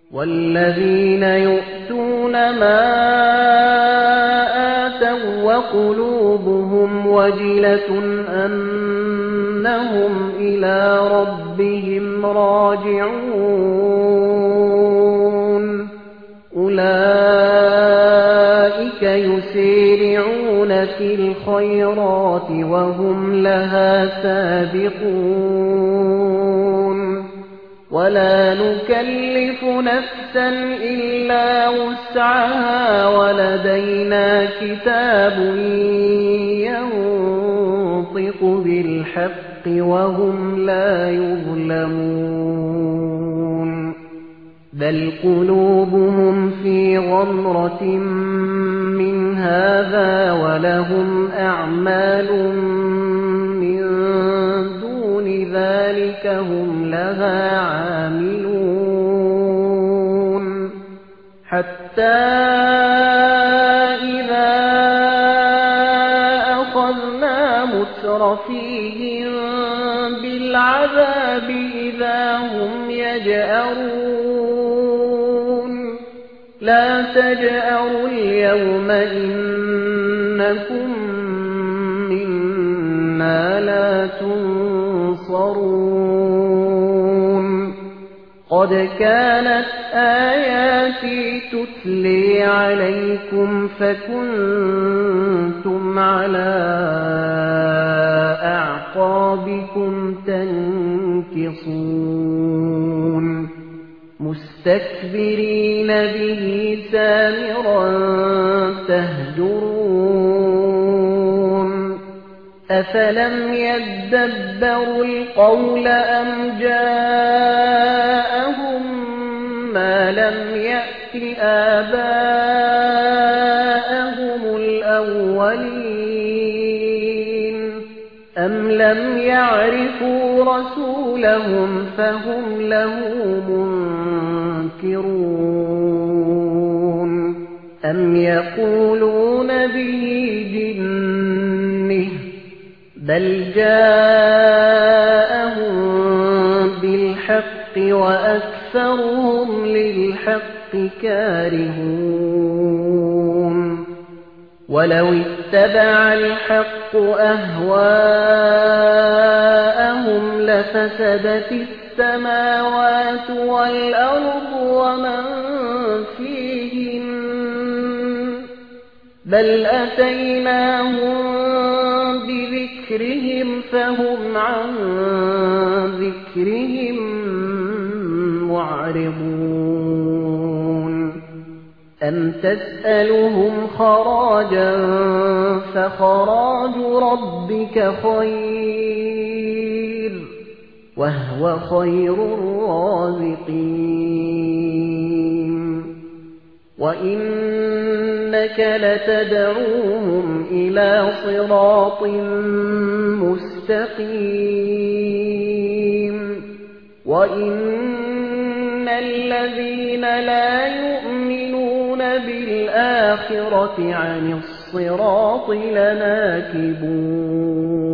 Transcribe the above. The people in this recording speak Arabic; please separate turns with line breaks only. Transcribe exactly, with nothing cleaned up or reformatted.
والذين يؤتون ما آتوا وقلوبهم وجلة أنهم إلى ربهم راجعون أولئك يسارعون في الخيرات وهم لها سابقون ولا نكلف نفسا إلا وسعها ولدينا كتاب ينطق بالحق وهم لا يظلمون بل قلوبهم في غمرة من هذا ولهم أعمال من دون ذلك هم لها عاملون حتى إذا أخذنا مترفيهم بالعذاب إذا هم يجأرون لا تجأروا اليوم إنكم منا لا تنصرون قد كانت آياتي تتلي عليكم فكنتم على أعقابكم تنكصون مستكبرين به سامرا تهجرون أفلم يدبروا القول أم جاءهم ما لم يأت آباءهم الأولين أم لم يعرفوا رسولهم فهم له منكرون أم يقولون به جنة بل جاءهم بالحق وأكثرهم للحق كارهون ولو اتبع الحق أهواءهم لفسدت السماوات والأرض ومن فيهن بل أتيناهم بذكرهم فهم عن ذكرهم معرضون أم تسألهم خراجا فخراج ربك خير وهو خير الرازقين وإنك لتدعوهم إلى صراط مستقيم وإن الذين لا يؤمنون بالآخرة عن الصراط لناكبون